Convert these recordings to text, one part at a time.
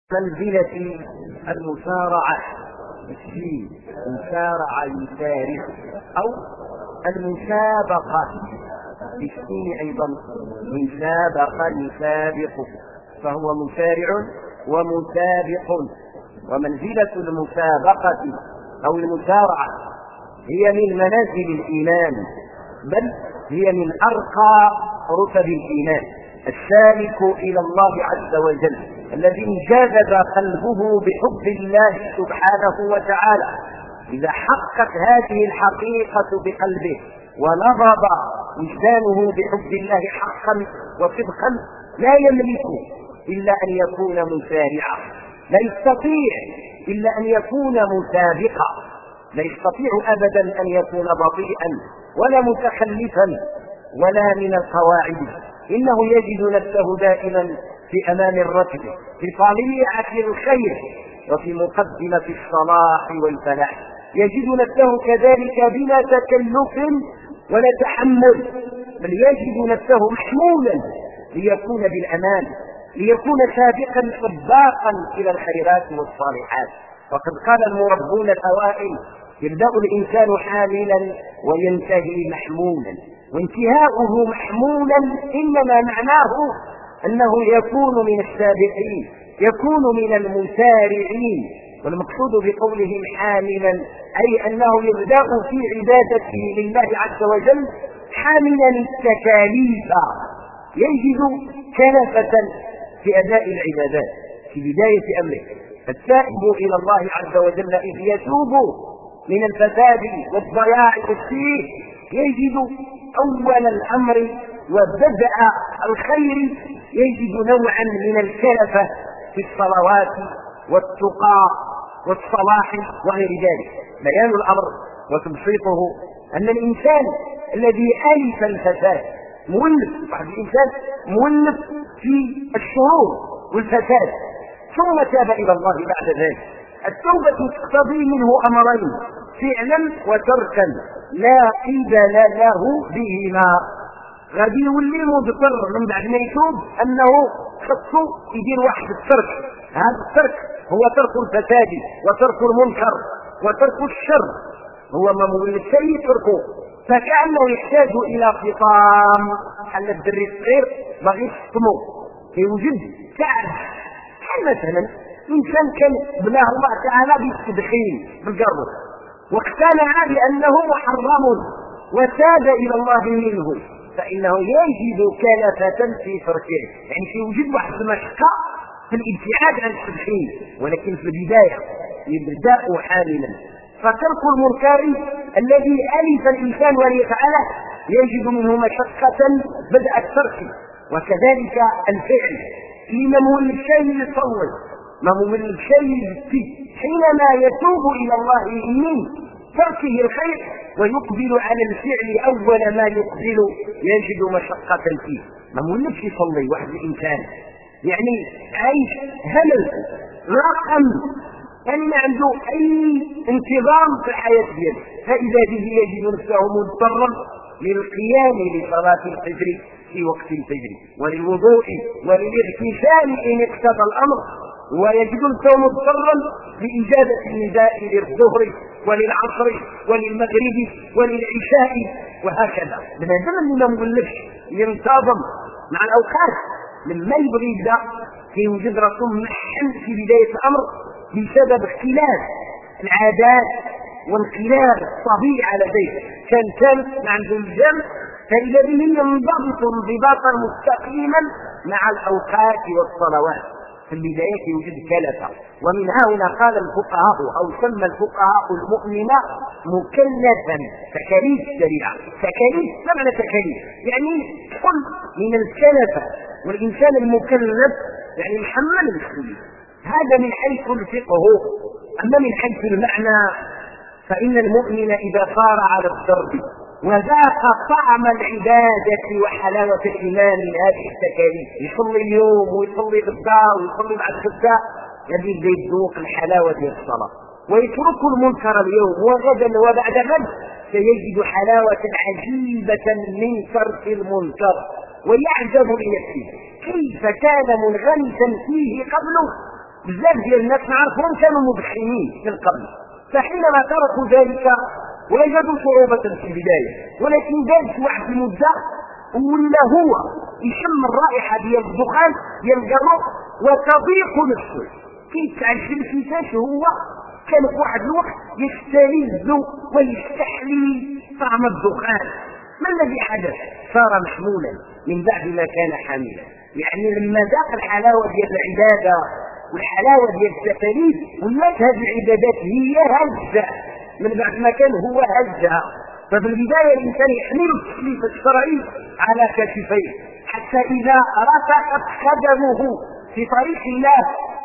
منزلة المسارعة بالسين، مسارعة يسارع، أو المسابقة بالسين أيضا، من سابق يسابق، فهو مسارع ومسابق. ومنزلة المسابقة أو المسارعة هي من منازل الإيمان، بل هي من أرقى رتب الإيمان. السالك إلى الله عز وجل الذي انجذب قلبه بحب الله سبحانه وتعالى، إذا حقت هذه الحقيقة بقلبه ونضب وجدانه بحب الله حقا وصدقا، لا يملك إلا أن يكون مسارعا، لا يستطيع إلا أن يكون مسابقا، لا يستطيع أبدا أن يكون بطيئا ولا متخلفا ولا من القواعد. إنه يجد نفسه دائما في أمام الركب، في طليعة الخير وفي مقدمة الصلاح والفلاح. يجد نفسه كذلك بلا تكلف ولا تحمل، بل يجد نفسه محمولا ليكون بالأمان، ليكون سابقا سباقا إلى الخيرات والصالحات. وقد قال المربون الأوائل: يبدأ الإنسان حاملا وينتهي محمولا، وانتهاؤه محمولا إنما معناه أنه يكون من السابقين، يكون من المسارعين. والمقصود بقولهم حاملا أي أنه يبدأ في عبادته لله عز وجل حاملا التكاليف، يجد كلفة في أداء العبادات في بداية أمره. فالتائب إلى الله عز وجل إذ يتوب من الفساد والضياع والسيء يجد أول الأمر وبدء الخير، يجد نوعا من الكلفة في الصلوات والتقى والصلاح وغير ذلك. بيان الأمر وتبسيطه أن الإنسان الذي ألف الفساد مولف، بعض الإنسان مولف في الشرور والفساد ثم تاب إلى الله بعد ذلك. التوبة تقتضي منه أمرين: فعلا وتركا لا قبل له بهما. غادي يولي مضطر من بعد ما يتوب أنه خصو يدير واحد الترك. هذا الترك هو ترك الفساد وترك المنكر وترك الشر، هو ما مولد شيء يتركه، فكأنه يحتاج إلى خطام. حل الدري الصغير باغي يخصمه يوجد تعب. مثلا إنسان كان بناه الله تعالى بالتدخين بالقرب واقتنع بأنه محرم وتاب إلى الله منه، فإنه يجد كلفة في تركه، يعني يوجد واحد المشقة في الابتعاد عن التدخين، ولكن في البداية يبدأ حاملا. فترك المنكر الذي ألف الإنسان وليفعله يجد منه مشقة بدء الترك، وكذلك الفعل. لما مولد شيء يصور، ما مولد شيء يبكي، حينما يتوب إلى الله من تركه الخير ويقبل على الفعل أول ما يقبل يجد مشقة فيه. ما مولدش يصلي واحد الإنسان يعني عايش همل رقم، يعني ما عنده أي انتظام في الحياة دياله، فإذا به يجد نفسه مضطرا للقيام لصلاة الفجر في وقت الفجر وللوضوء وللاغتسال إن اقتضى الأمر، ويجد نفسه مضطرا لإجابة النداء للظهر وللعصر وللمغرب وللعشاء وهكذا. بهذا ما نقولش ينتظم مع الأوقات. لما يبغي يبدا يوجد راسه محل في بداية الأمر بسبب اختلاف العادات وانقلاب الطبيعة لديه. كان عنده الجمع، فإذا به ينضبط انضباطا مستقيما مع الأوقات والصلوات. في البداية يوجد كلفة، ومن هنا قال الفقهاء أو سمى الفقهاء المؤمن مكلفا. تكاليف الشريعة، تكاليف ما معنى تكاليف؟ يعني كل من الكلفة، والإنسان المكلف يعني محمل المسؤولية. هذا من حيث الفقه. أما من حيث المعنى فإن المؤمن إذا صار على الدرب وذاق طعم العبادة وحلاوة الإيمان من هذه التكاليف، يصلي اليوم ويصلي غدا ويصلي بعد غدا، يبدأ يذوق الحلاوة ديال الصلاة، ويترك المنكر اليوم وغدا وبعد غد، سيجد حلاوة عجيبة من ترك المنكر، ويعجب لنفسه كيف كان منغمسا فيه قبله بزاف ديال الناس نعرفهم كانوا مدخنين من قبل، فحينما تركوا ذلك وجدوا صعوبة في البداية، ولكن دازت واحد المدة ولا هو يشم الرائحة ديال الدخان ديال الجرو وتضيق نفسه كيتعجب كيفاش هو كان في واحد الوقت يستلذ ويستحلي طعم الدخان. ما الذي حدث؟ صار محمولا من بعد ما كان حاملا. يعني لما ذاق الحلاوة ديال العبادة والحلاوة ديال التكاليف ولات هذه العبادات هي هزة من بعد ما كان هو هزها. ففي البداية الإنسان يحمل التكليف الشرعي على كتفيه حتى إذا رفعت قدمه في طريق الله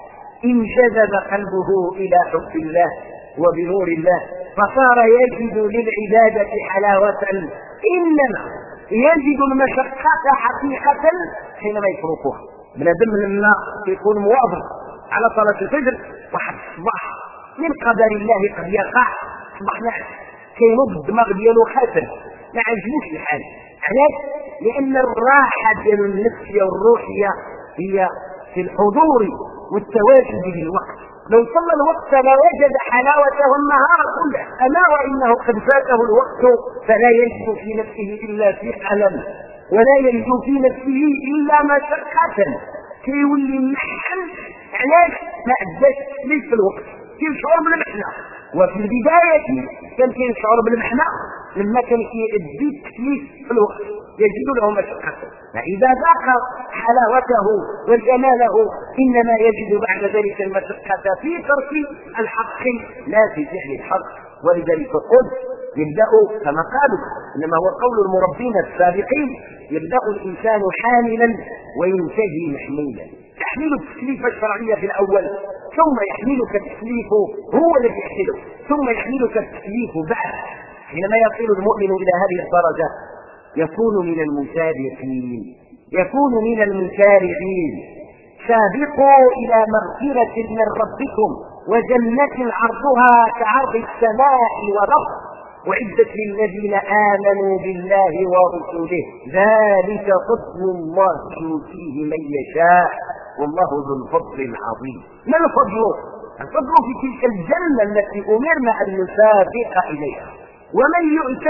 انجذب قلبه إلى حب الله وبنور الله، فصار يجد للعبادة حلاوة، إنما يجد المشقة حقيقة حينما يتركها. بنادم لما يكون مواظب على صلاة الفجر واحد الصباح من قدر الله قد يقع صباح نعس كينوض الدماغ ديالو خاسر ما عجبوش الحال. علاش؟ لأن الراحة ديال النفسية والروحية هي في الحضور والتواجد بالوقت. لو صلى الوقت لوجد حلاوته النهار كله، أما وإنه قد فاته الوقت فلا يجد في نفسه إلا في ألم ولا يجد في نفسه إلا مشقة، كيولي محل. علاش؟ ما أداش تكليف في الوقت، كيشعر بالمحنة. وفي البداية كان كيشعر بالمحنة لما كان يؤدي التكليف في الوقت يجد له مشقة، فإذا ذاق حلاوته وجماله إنما يجد بعد ذلك المشقة في ترك الحق لا في فعل الحق. ولذلك قلت يبدأ كما قالوا إنما هو قول المربين السابقين، يبدأ الإنسان حاملا وينتهي محمولا. تحميل التكليف الشرعية في الأول، ثم يحملك التكليف هو الذي يحمله، ثم يحملك التكليف بعد. حينما يصل المؤمن إلى هذه الدرجة يكون من المسابقين، يكون من المسارعين. سابقوا إلى مغفرة من ربكم وجنة عرضها كعرض السماء والأرض وعدت للذين آمنوا بالله ورسوله ذلك فضل الله يؤتيه من يشاء والله ذو الفضل العظيم. ما الفضل؟ الفضل في تلك الجنة التي أمرنا أن نسابق إليها. ومن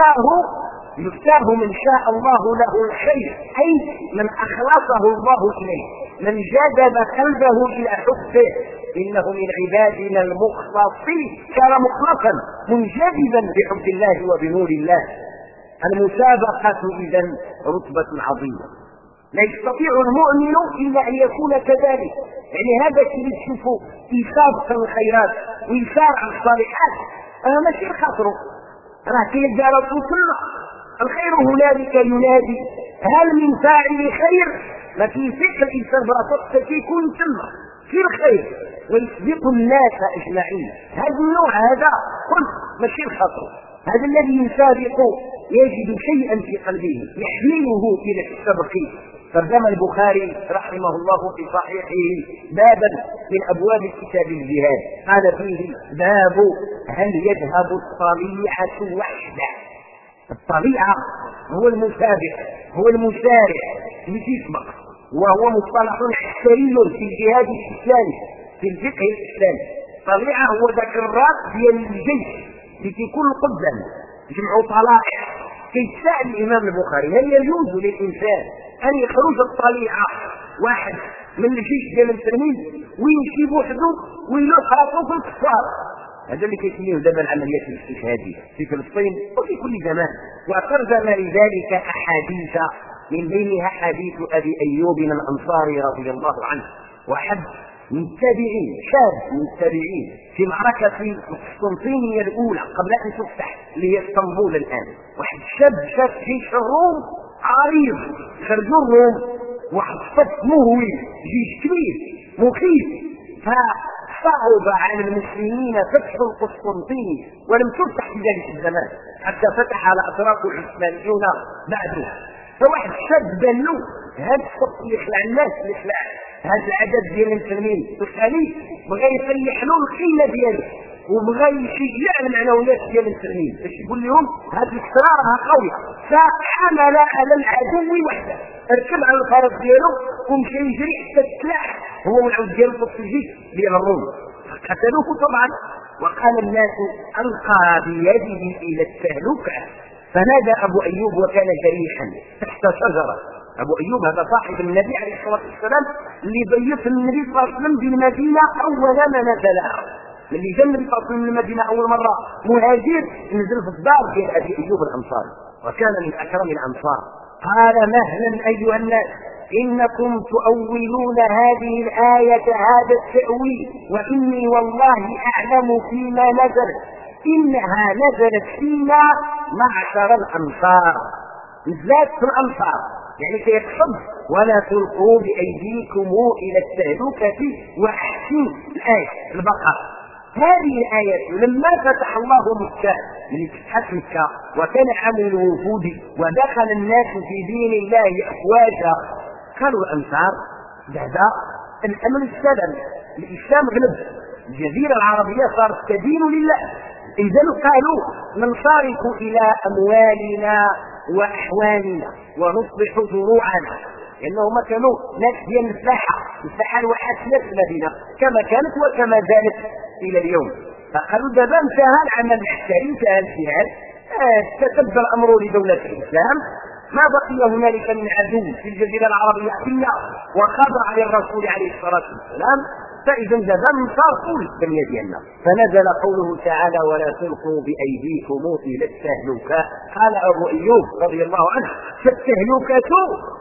يؤتاه من شاء الله له الخير، أي من أخلصه الله إليه، من جذب قلبه إلى حبه، إنه من عبادنا المخلصين، كان مخلصا منجذبا بحب الله وبنور الله. المسابقة إذن رتبة عظيمة لا يستطيع المؤمن إلا أن يكون كذلك. يعني هذا الذي تشوفه يسابق الخيرات ويسارع الصالحات أنا ماشي خاطره، راه كيدار كل الخير هنالك ينادي هل من فاعل خير. ما كيفيش الانسان براسه كيكون تما في الخير ويسبق الناس اجمعين. هذا النوع هذا قلت ماشي الخطر، هذا الذي يسابق يجد شيئا في قلبه يحمله الى السبق. ترجم البخاري رحمه الله في صحيحه بابا من ابواب كتاب الجهاد قال فيه باب هل يذهب الطليعة وحده. الطليعة هو المسابق، هو المسارع اللي يسبق، وهو مصطلح عسكري في الجهاد الاسلامي في الفقه الاسلامي. الطليعة هو ذاك الراس ديال الجيش اللي كيكون قدام جمعوا طلائع. كيتساءل الامام البخاري هل يجوز للانسان ان يخرج الطليعة واحد من الجيش ديال المسلمين ويمشي بوحده ويلوح راسه في الكفار؟ هذا اللي كيسميه دابا العمليات الاستشهاديه في فلسطين وفي كل زمان. وترجم لذلك احاديث من بينها حديث ابي ايوب الانصاري رضي الله عنه، واحد من التابعين، شاب من التابعين في معركه القسطنطينيه الاولى قبل ان تفتح اللي هي اسطنبول الان. واحد الشاب شاف جيش الروم عريض، خرجوا الروم واحد الصف مهول، جيش كبير مخيف، فصعب على المسلمين فتح القسطنطين ولم تفتح في ذلك الزمان حتى فتح على اطراف العثمانيون بعده. فواحد الشاب بان له هذا الصف اللي يخلع الناس، اللي يخلع هذا العدد ديال المسلمين في الخليج، بغى يصلح له القيمه ديالو وبغى يشجع المعنويات ديال المسلمين باش يقول لهم هذه الاسرار راه قويه، فحمل على العدو وحده، ركب على الفرس ديالو ومشى يجري حتى تلاح هو والعود ديالو في الجيش ديال الروم، قتلوه طبعا. وقال الناس القى بيده الى التهلكه، فنادى ابو ايوب وكان جريحا تحت شجره. ابو ايوب هذا صاحب النبي عليه الصلاه والسلام اللي ضيف النبي صلى الله عليه وسلم بالمدينه اول ما نزلها، اللي جا النبي صلى الله عليه وسلم المدينه اول مره مهاجر نزل في الدار ديال ابي ايوب الانصاري وكان من اكرم الانصار. قال مهلا ايها الناس انكم تؤولون هذه الايه هذا التاويل، واني والله اعلم فيما نزلت، انها نزلت فينا معشر الانصار، نزلت في الانصار يعني كيقصد ولا تلقوا بايديكم الى التهلكه واحسنوا. الايه البقره هذه الآية لما فتح الله مكة من فتحت مكة وكان عام الوفود ودخل الناس في دين الله أفواجا، قالوا الأنصار بعد الأمر السلم الإسلام غلب، الجزيرة العربية صارت تدين لله، إذا قالوا ننصرف إلى أموالنا وأحوالنا ونصلح ذروعنا، لأنهم كانوا ناس ديال الفلاحة الوحشية في المدينة كما كانت وكما زالت إلى اليوم. فقالوا دابا انتهى العمل العسكري، انتهى الجهاد، استتب الأمر لدولة الإسلام، ما بقي هنالك من عدو في الجزيرة العربية إلا وخضع للرسول عليه الصلاة والسلام، فإذا دابا انصرفوا للدنيا ديالنا. فنزل قوله تعالى ولا تلقوا بأيديكم إلى التهلكة. قال أبو أيوب رضي الله عنه فالتهلكة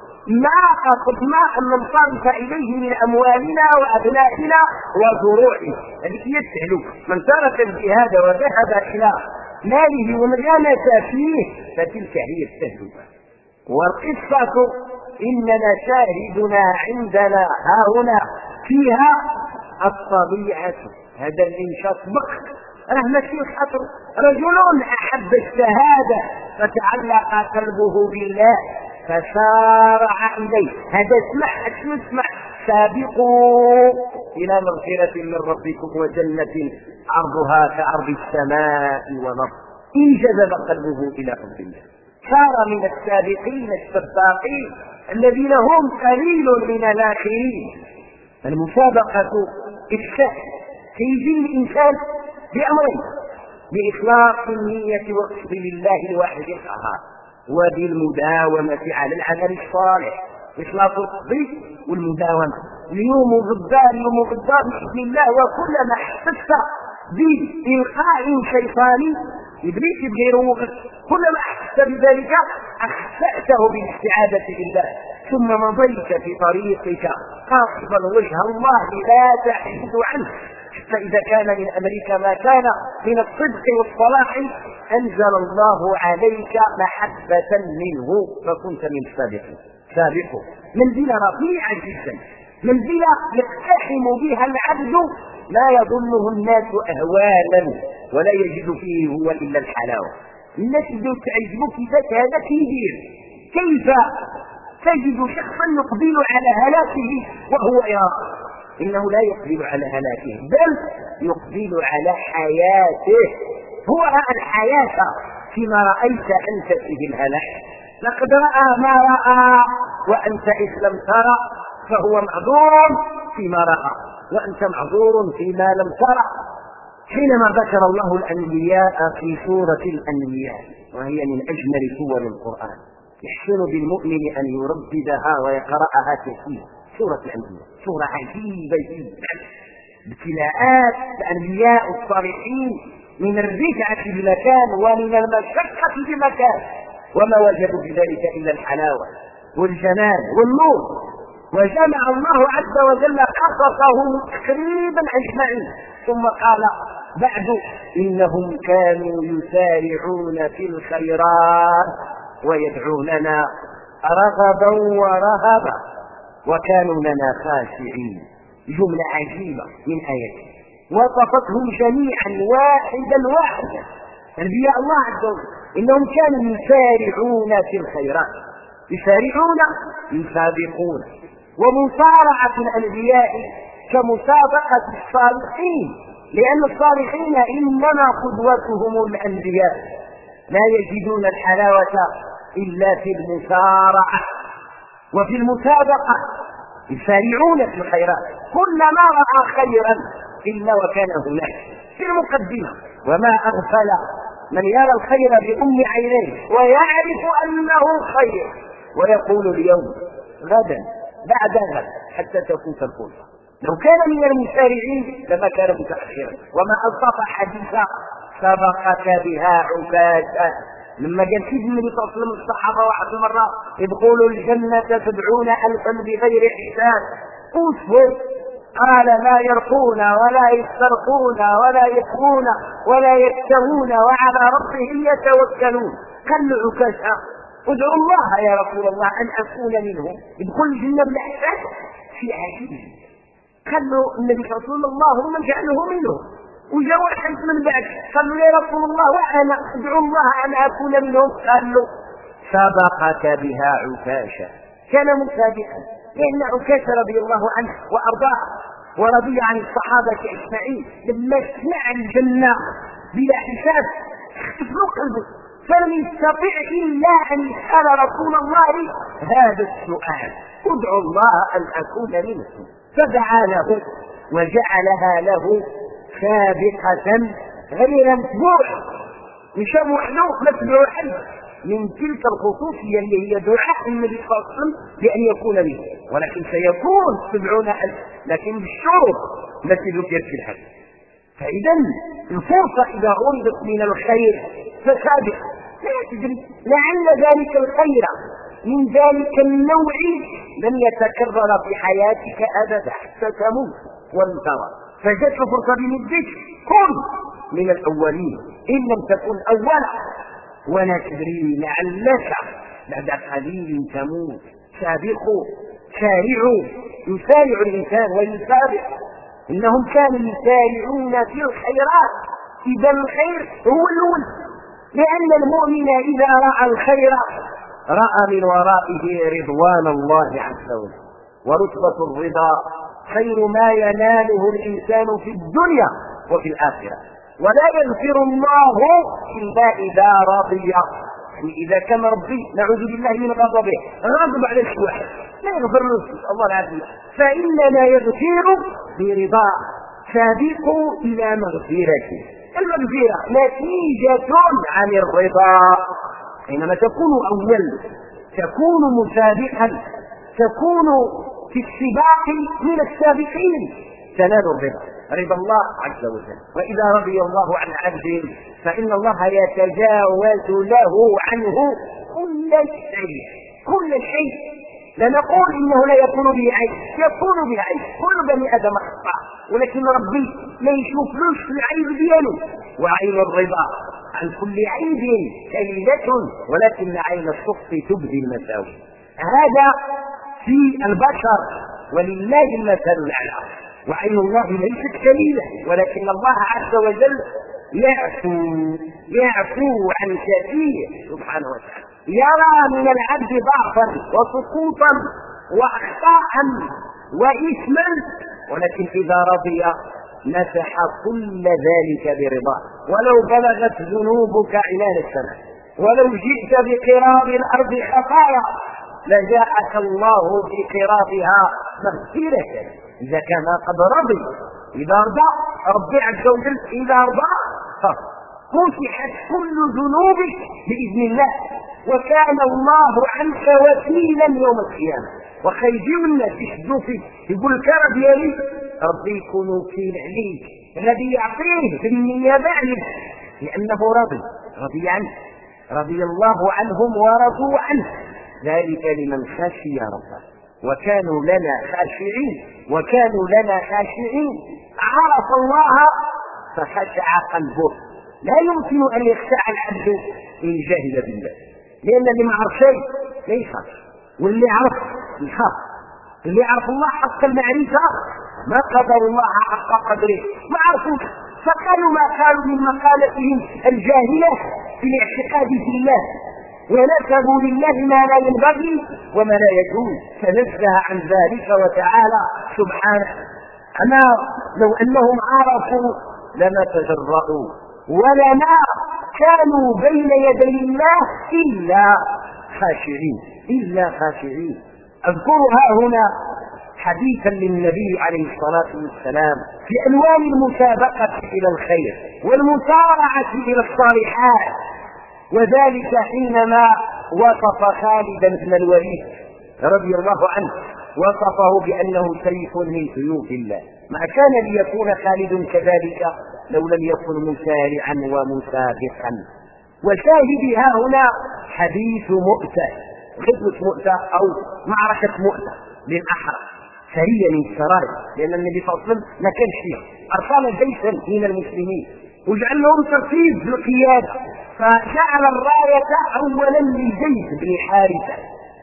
ما قصدنا أن ننصرف إليه من أموالنا وأبنائنا وزروعنا، هذه هي التهلكة. من ترك الجهاد وذهب إلى ماله وانغمس فيه فتلك هي التهلكة. والقصة إننا شاهدنا عندنا هاهنا فيها الطبيعة، هذا الإنشاء سبق راه ماشي خطر، رجل أحب الشهادة فتعلق قلبه بالله فسارع إليه، هذا اسمع سابقوا إلى مغفرة من ربكم وجنة عرضها كعرض السماء والأرض، انجذب قلبه إلى حب الله، صار من السابقين السباقين الذين هم قليل من الآخرين. المسابقة إفساد تيجي الإنسان بأمرين: بإخلاص النية وقصد لله الواحد القهار، وبالمداومة على العمل الصالح، إخلاص القصد والمداومة. اليوم غدا بإذن الله، وكلما احسست بإلقاء شيطاني إبليس يبغي يروغك، كلما احسست بذلك أخطأته بالاستعاذة بالله، ثم مضيت في طريقك قاصدا وجه الله لا تحيد عنه، حتى إذا كان من أمرك ما كان من الصدق والصلاح أنزل الله عليك محبة منه فكنت من السابقين. سابقوا منزلة رفيعة جدا، منزلة يقتحم بها العبد لا يظنه الناس أهوالا ولا يجد فيه هو إلا الحلاوة. الناس بدأوا تعجبوا كيفاش هذا كيدير، كيف تجد شخصا يقبل على هلاكه وهو يرى، إنه لا يقبل على هلاكه بل يقبل على حياته، هو رأى الحياة فيما رأيت أنت فيه الهلاك، لقد رأى ما رأى وأنت إذ لم ترى فهو معذور فيما رأى وأنت معذور فيما لم ترى. حينما ذكر الله الأنبياء في سورة الأنبياء وهي من أجمل سور القرآن، يحسن بالمؤمن أن يرددها ويقرأها كثيرا. سورة الأنبياء سورة عجيبة جدا، ابتلاءات الأنبياء الصالحين من الرفعة بمكان ومن المشقة بمكان، وما وجدوا بذلك إلا الحلاوة والجمال والنور. وجمع الله عز وجل قصصهم تقريبا أجمعين، ثم قال بعد إنهم كانوا يسارعون في الخيرات ويدعوننا رغبا ورهبا وكانوا لنا خاشعين. جملة عجيبة من آياته وصفتهم جميعا واحدا أنبياء الله عز وجل، إنهم كانوا يسارعون في الخيرات، يسارعون يسابقون. ومسارعة الأنبياء كمسابقة الصالحين، لأن الصالحين إنما قدوتهم الأنبياء، لا يجدون الحلاوة إلا في المسارعة وفي المسابقة، يسارعون في الخيرات، كلما رأى خيرا إلا وكان هناك في المقدمة. وما أغفل من يرى الخير بأم عينيه ويعرف أنه خير ويقول اليوم غدا بعد غد حتى تفوت الفرصة. لو كان من المسارعين لما كان متأخرا. وما ألطف حديثا سبقك بها عكاشة. لما قال سيدنا النبي صلى الله عليه وسلم الصحابة واحد المرة ادخلوا الجنة 70,000 بغير حساب، أسود قال لا يرقون ولا يسترقون ولا يكفون ولا يكتوون وعلى ربهم يتوكلون. قال له عكاشة ادعو الله يا رسول الله أن أكون منهم، ادخل الجنة بالإحسان في عجيب. قال له النبي صلى الله عليه وسلم اللهم اجعله منهم. وجاء واحد من بعد قال له يا رسول الله وأنا ادعو الله أن أكون منهم. قال له سبقك بها عكاشة. كان مسابقا لأن عكاشة رضي الله عنه وأرضاه ورضي عن الصحابة أجمعين لما سمع الجنة بلا حساب اختفى قلبه، فلم يستطع إلا أن يسأل رسول الله هذا السؤال ادعو الله أن أكون منهم. فدعا له وجعلها له سابقة غير متبوع، مش وحده متبوع من تلك الخصوصية اللي هي دعاء النبي صلى الله عليه وسلم بأن يكون منه، ولكن سيكون 70,000 لكن بالشروط التي ذكرت في الحديث. فإذا الفرصة إذا غرضت من الخير فسابق، لا تدري لعل ذلك الخير من ذلك النوع لن يتكرر في حياتك أبدا حتى تموت وانترى. فجدت فرصة بمدك كن من الأولين إن لم تكن أولا، ولا تدري لعلك بعد قليل تموت. سابقوا سارعوا، يسارع الإنسان ويسابق. إنهم كانوا يسارعون في الخيرات. إذا الخير هو الأول، لأن المؤمن إذا رأى الخير رأى من ورائه رضوان الله عز وجل. ورتبة الرضا خير ما يناله الإنسان في الدنيا وفي الآخرة. ولا يغفر الله إلا إذا رضي. إذا كان ربي نعوذ بالله من غضبه غضب على الشيء لا يغفر له الله العافية، فإننا يغفر برضا. سابقوا إلى مغفرته. المغفرة نتيجة عن الرضا. حينما تكون أول تكون مسابقا، تكون في السباق من السابقين، تنال الرضا، رضا الله عز وجل. وإذا رضي الله عن عبد فإن الله يتجاوز له عنه كل شيء. كل شيء لا نقول إنه لا يكون به عيب، يكون به عيب، كل بني آدم خطأ، ولكن ربي لا يشوفلوش العيب دياله. وعين الرضا عن كل عيب كليلة، ولكن عين الصف تبدي المساوي. هذا في البشر ولله المثل الأعلى. وعين الله ليست كليلة، ولكن الله عز وجل يعفو عن كثير سبحانه وتعالى. يرى من العبد ضعفا وسقوطا واخطاء واثما، ولكن اذا رضي مسح كل ذلك برضاه. ولو بلغت ذنوبك عنان السماء، ولو جئت بقراب الارض خطايا لجاءك الله بقرابها مغفرة اذا كان قد رضي. اذا رضى ربي عز وجل، اذا رضى مسحت كل ذنوبك باذن الله، وكان الله عنك وكيلا يوم القيامه. وخيجيو الناس يشدوا فيك يقول لك ديالي ربي يكون وكيل عليك، الذي يعطيه في النيابه عليك لانه رضي عنه. رضي الله عنهم ورضوا عنه، ذلك لمن خشي ربه وكانوا لنا خاشعين. وكانوا لنا خاشعين، عرف الله فخشع قلبه. لا يمكن ان يخشع العبد ان جهل بالله، لان اللي ما عرف شيء لا يخاف، واللي عرف يخاف. اللي عرف الله حق المعرفه ما قدر الله حق قدره، ما عرفوش، فقالوا ما قالوا من مقالتهم الجاهله في الاعتقاد في الله، ونسبوا لله ما لا ينبغي وما لا يجوز، فنزه عن ذلك وتعالى سبحانه. أما لو أنهم عرفوا لما تجرؤوا ولما كانوا بين يدي الله إلا خاشعين. أذكرها هنا حديثا للنبي عليه الصلاة والسلام في أنواع المسابقة إلى الخير والمسارعة إلى الصالحات، وذلك حينما وصف خالدا بن الوليد رضي الله عنه، وصفه بأنه سيف من سيوف الله. ما كان ليكون خالد كذلك لو لم يكن مسارعا ومسابقا. وشاهدها هنا حديث مؤتة، غزوة مؤتة أو معركة مؤتة للأحرى، سرية من السرايا، لأن النبي صلى الله عليه وسلم ما كانش فيها، أرسل جيشا من المسلمين وجعل لهم ترتيب بالقيادة، فجعل الراية أولا لزيد بن حارثة،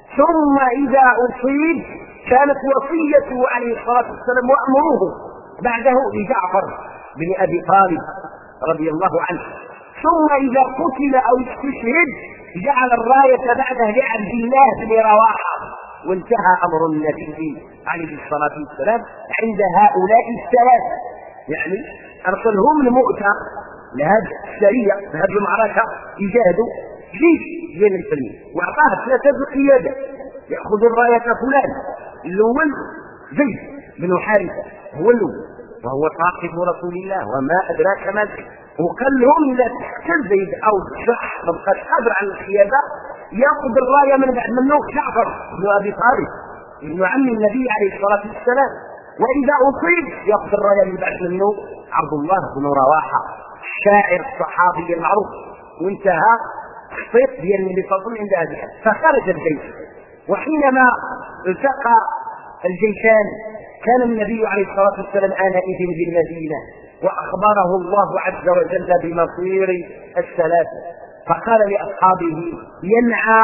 ثم إذا أصيب كانت وصيته عليه الصلاة والسلام وأمره بعده لجعفر بن أبي طالب رضي الله عنه، ثم إذا قتل أو استشهد جعل الراية بعده لعبد الله بن رواحة، وانتهى أمر النبي عليه الصلاة والسلام عند هؤلاء الثلاثة. يعني أرسلهم لمؤتة لهذه السرية لهذه المعركة يجاهدوا جيش بين المسلمين، وأعطاه 3 بالقيادة يأخذ الراية فلان. الأول زيد بن حارثة هو الأول وهو صاحب رسول الله وما أدراك ما زيد، وقال لهم إذا تحكم زيد أو شح ما بقاش قادر على القيادة يأخذ الراية من بعد منه جعفر بن أبي طالب ابن عم النبي عليه الصلاة والسلام، وإذا أصيب يأخذ الراية من بعد منه عبد الله بن رواحة الشاعر الصحابي المعروف. وانتهى الصيت ديال النبي صلى الله عليه وسلم عند هذه، فخرج الجيش. وحينما التقى الجيشان كان النبي عليه الصلاة والسلام آنئذ بالمدينة، وأخبره الله عز وجل بمصير الثلاثة، فقال لأصحابه ينعى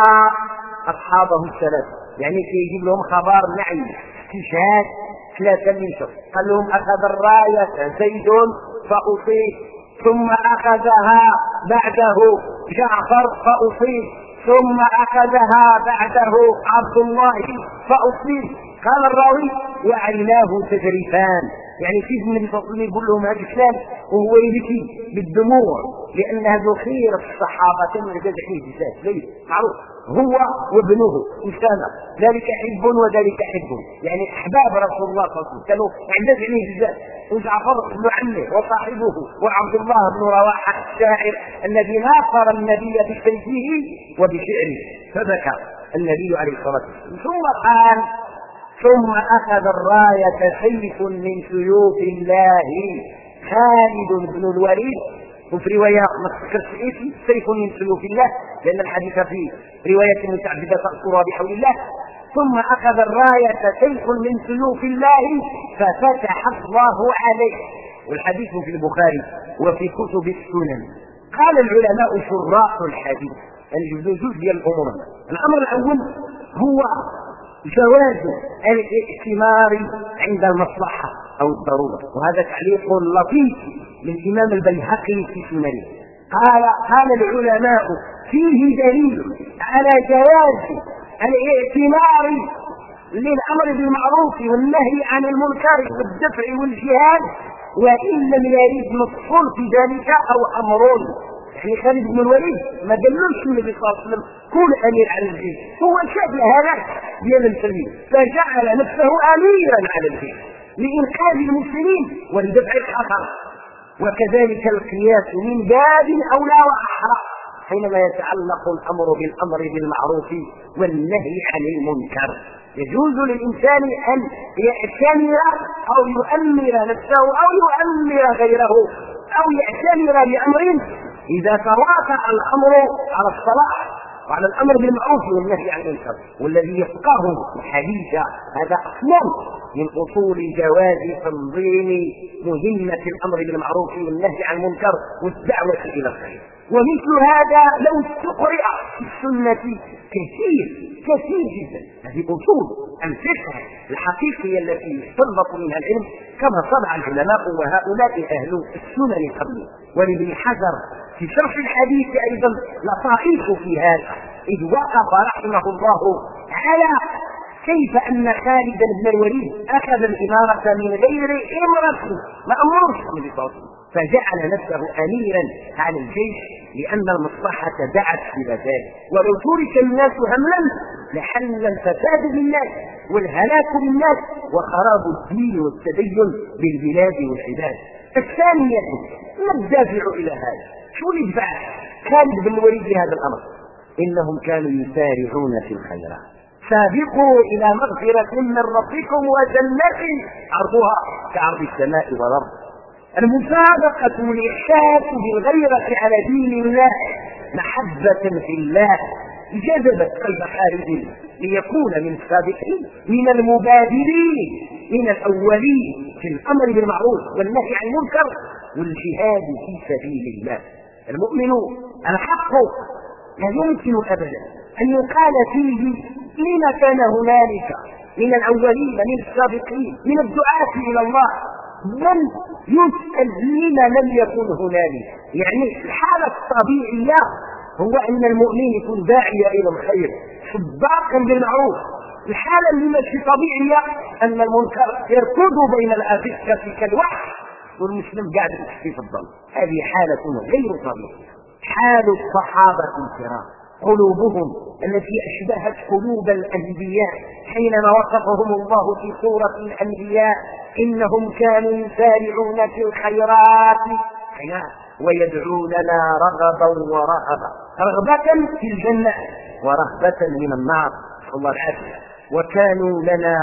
أصحابه الثلاثة، يعني يجيب لهم خبر نعي استشهاد 3 من شخص. قال لهم أخذ الراية زيد فأصيب، ثم أخذها بعده جعفر فأصيب، ثم أخذها بعده عبد الله فأصيب. قال الراوي وعيناه تجرفان، يعني كيف النبي صلى الله عليه وسلم يقول لهم هذا الكلام وهو يبكي بالدموع، لأن هذا خير الصحابة من جزء حديثات ليس معروف هو وابنه أسامة، ذلك حب وذلك حب، يعني أحباب رسول الله صلى الله عليه وسلم كانوا عند جميع الجزاء، وجعفر بن عمه وصاحبه وعبد الله بن رواحة الشاعر الذي ناصر النبي بسيفه وبشعره، فبكى النبي عليه الصلاة والسلام. ثم قال ثم أخذ الراية سيف من سيوف الله خالد بن الوليد، وفي رواية ما تذكرش سيف من سيوف الله لأن الحديث في رواية متعددة تذكرها بحول الله. ثم أخذ الراية سيف من سيوف الله ففتح الله عليه، والحديث في البخاري وفي كتب السنن. قال العلماء شراح الحديث يعني جزء ديال الأمور. الأمر الأول هو جواز الائتمار عند المصلحة أو الضرورة، وهذا تعليق لطيف للإمام البيهقي في سننه. قال العلماء فيه دليل على جواز الائتمار للأمر بالمعروف والنهي عن المنكر والدفع والجهاد، وإن لم يرد نص في ذلك أو أمر. يعني خالد بن الوليد ما قالوش النبي صلى الله عليه وسلم كون امير على الجيش، هو شاف الهلاك ديال المسلمين فجعل نفسه اميرا على الجيش لانقاذ المسلمين ولدفع الخطر. وكذلك القياس من باب اولى واحرى حينما يتعلق الامر بالامر بالمعروف والنهي عن المنكر. يجوز للانسان ان يأتمر او يؤمر نفسه او يؤمر غيره او يأتمر بامر إذا تواطأ الأمر على الصلاح وعلى الأمر بالمعروف والنهي عن المنكر. والذي يفقه الحديث هذا أصل من أصول جواز تنظيم مهمة الأمر بالمعروف والنهي عن المنكر والدعوة إلى الخير. ومثل هذا لو استقرئ في السنة كثير جدا. هذه أصول الفقه الحقيقية التي يستنبط منها العلم كما صنع العلماء وهؤلاء أهل السنن قبله. ولابن حجر في شرح الحديث أيضا لطائف في هذا، إذ وقف رحمه الله على كيف أن خالد بن الوليد أخذ الإمارة من غير إمرة مأمور النبي صلى الله عليه وسلم، فجعل نفسه أميرا على الجيش لأن المصلحة دعت إلى ذلك. ولو ترك الناس هملا لحل الفساد للناس والهلاك للناس وخراب الدين والتدين بالبلاد والعباد. الثانية، ما الدافع إلى هذا؟ شو اللي دفع خالد بن الوليد لهذا الأمر؟ إنهم كانوا يسارعون في الخيرات. سابقوا إلى مغفرة من ربكم وجنة عرضها كعرض السماء والأرض. المسابقة والإحساس بالغيرة على دين الله محبة في الله جذبت قلب خالد ليكون من السابقين، من المبادرين، من الأولين في الأمر بالمعروف والنهي عن المنكر والجهاد في سبيل الله. المؤمن الحق لا يمكن أبدا أن يقال فيه لما كان هنالك من الأولين من السابقين من الدعاة إلى الله، بل يسأل لما لم يكن هنالك. يعني الحالة الطبيعية هو أن المؤمن يكون داعية إلى الخير سباقا بالمعروف. الحالة اللي ماشي طبيعية أن المنكر يركض بين الأفكة كالوحش والمسلم قاعد يحكي في الظل. هذه حالة غير طبيعية. حال الصحابة الكرام قلوبهم التي أشبهت قلوب الأنبياء حينما وصفهم الله في سورة الأنبياء إنهم كانوا يسارعون في الخيرات ويدعوننا رغبا ورهبا، رغبة في الجنة ورهبة من النار، الله العافية. وكانوا لنا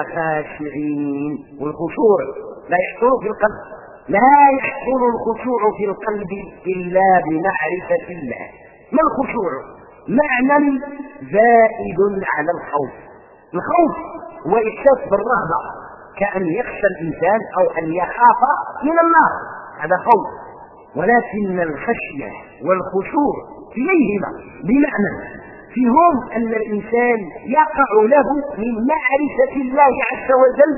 خاشعين. والخشوع لا يحصل في القلب، لا يحصل الخشوع في القلب إلا بمعرفة الله. ما الخشوع؟ معنى زائد على الخوف. الخوف هو إحساس بالرهبة كأن يخشى الإنسان أو أن يخاف من النار، هذا خوف. ولكن الخشية والخشوع كليهما بمعنى فيهم أن الإنسان يقع له من معرفة الله عز وجل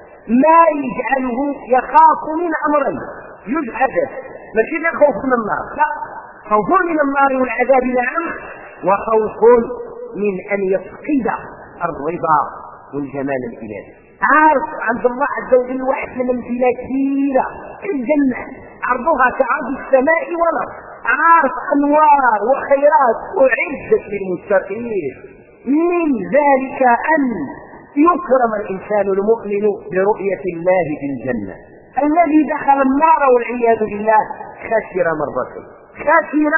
ما يجعله يخاف من أمرين يجعله، ماشي خوف من النار، لا، خوف من النار والعذاب نعم، وخوف من أن يفقد الرضا والجمال الإلهي. عارف عند الله عز وجل واحد من أمثلة كثيرة، الجنة عرضها كعرض السماء والأرض، عارف أنوار وخيرات أعدت للمتقين. من ذلك أن يكرم الإنسان المؤمن برؤية الله في الجنة. الذي دخل النار والعياذ بالله خسر مرتين، خسر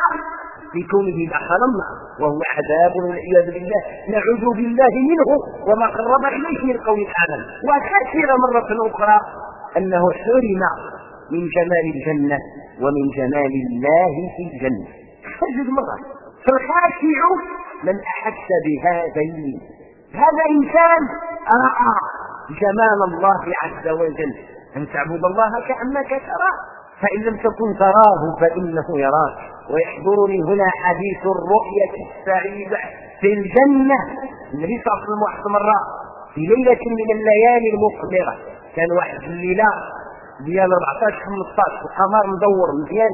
بكونه دخل النار وهو عذاب والعياذ بالله، نعوذ بالله منه وما قرب إليه من قول تعالى، وخسر مرة أخرى أنه حرم من جمال الجنة ومن جمال الله في الجنة. تجد مرة فالخاشع من أحس بهذين، هذا إنسان رأى جمال الله عز وجل، أن تعبد الله كأنك تراه، فإن لم تكن تراه فإنه يراك. ويحضرني هنا حديث الرؤية السعيدة في الجنة. النبي صلى الله عليه وسلم واحد مرة في ليلة من الليالي المقمرة، كان واحد الليلة ديال 14-15 القمر مدور مزيان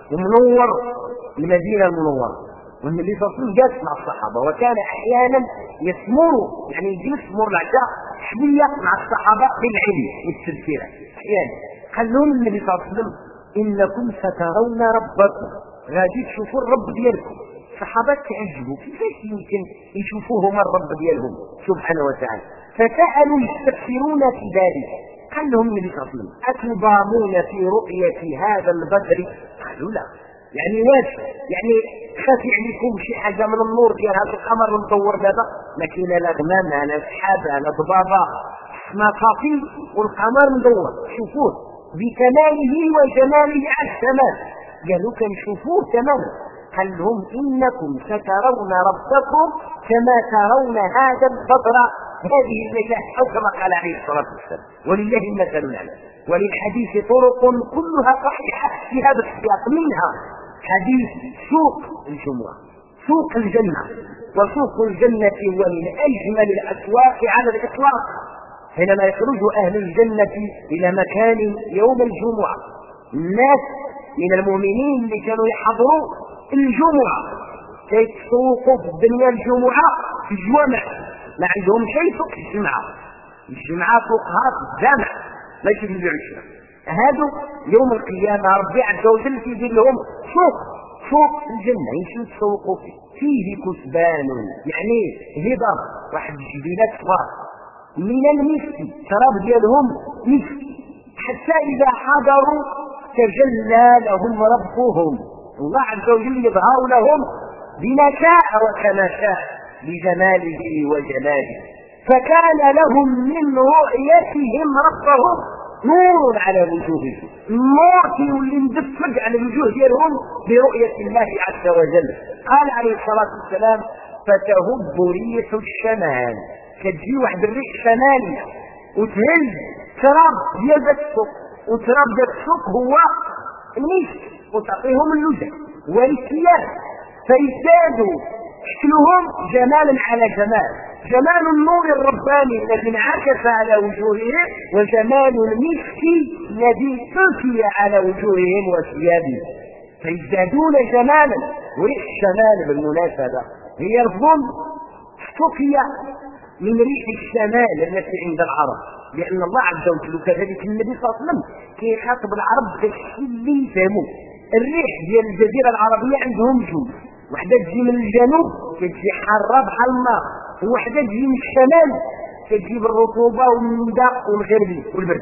ومنور المدينة المنورة، والنبي صلى الله عليه وسلم جالس مع الصحابة، وكان أحيانا يسمر، يعني يجي يسمر العشاء شوية مع الصحابة بالعلم والتذكير أحيانا. قال لهم النبي صلى الله عليه وسلم إنكم سترون ربكم، غادي تشوفوا الرب ديالكم. الصحابة تعجبوا كيفاش يمكن يشوفوه من الرب ديالهم سبحانه وتعالى، فسألوا يستفسرون في ذلك. قال لهم النبي صلى الله عليه وسلم أتضامون في رؤية هذا البدر؟ قالوا لا، يعني واش يعني خافي عليكم شي حاجة من النور ديال هذا القمر المدور دابا، لكن لا غمام لا سحاب لا ضبابة، ما صافي والقمر مدور، شوفوه بكماله وجماله على السماء. قالوا كنشوفوه تماما. قال لهم إنكم سترون ربكم كما ترون هذا البدر هذه الليلة، أو كما قال عليه الصلاة والسلام، ولله المثل الأعلى. وللحديث طرق كلها صحيحة في هذا السياق، منها حديث سوق الجمعة، سوق الجنة. وسوق الجنة هو من أجمل الأسواق على الإطلاق. حينما يخرج أهل الجنة إلى مكان يوم الجمعة، الناس من المؤمنين اللي كانوا يحضروا الجمعة كيتسوقوا في الدنيا الجمعة في الجوامع، ما عندهم شيء فوق الجمعة. الجمعة فوقها في الجامع ماشي في العشرة. هادو يوم القيامة ربي عز وجل يدير لهم سوق في الجنة يمشيو يتسوقوا فيه كسبان، يعني هبة واحد الجبيلات صغار من المسك، شراب ديالهم مسك، حتى إذا حضروا تجلى لهم ربهم، الله عز وجل يظهر لهم بما شاء وكما شاء بجماله وجلاله. فكان لهم من رؤيتهم ربهم نور على وجوههم، النور يولي مدفق على الوجوه ديالهم برؤية الله عز وجل. قال عليه الصلاة والسلام فتهب ريح الشمال، كتجي واحد الريح شمالية وتهز تراب ديال ذاك السوق، وتراب ذاك السوق هو المسك، وتعطيهم اللذة والثياب فيزدادوا شكلهم جمالا على جمال النور الرباني الذي انعكس على وجوههم، وجمال المسك الذي تركي على وجوههم وثيابهم، فيزدادون جمالا. وريح الشمال بالمناسبة هي الظل السقية من ريح الشمال التي عند العرب، لأن الله عز وجل كذلك النبي صلى الله عليه وسلم كيخاطب العرب بالشيء اللي يفهموه. الريح ديال الجزيرة العربية عندهم جوج، وحده تجي من الجنوب كتجي حاره بحال النار، وحده تجي من الشمال كتجيب الرطوبة والندى والغربي والبرد.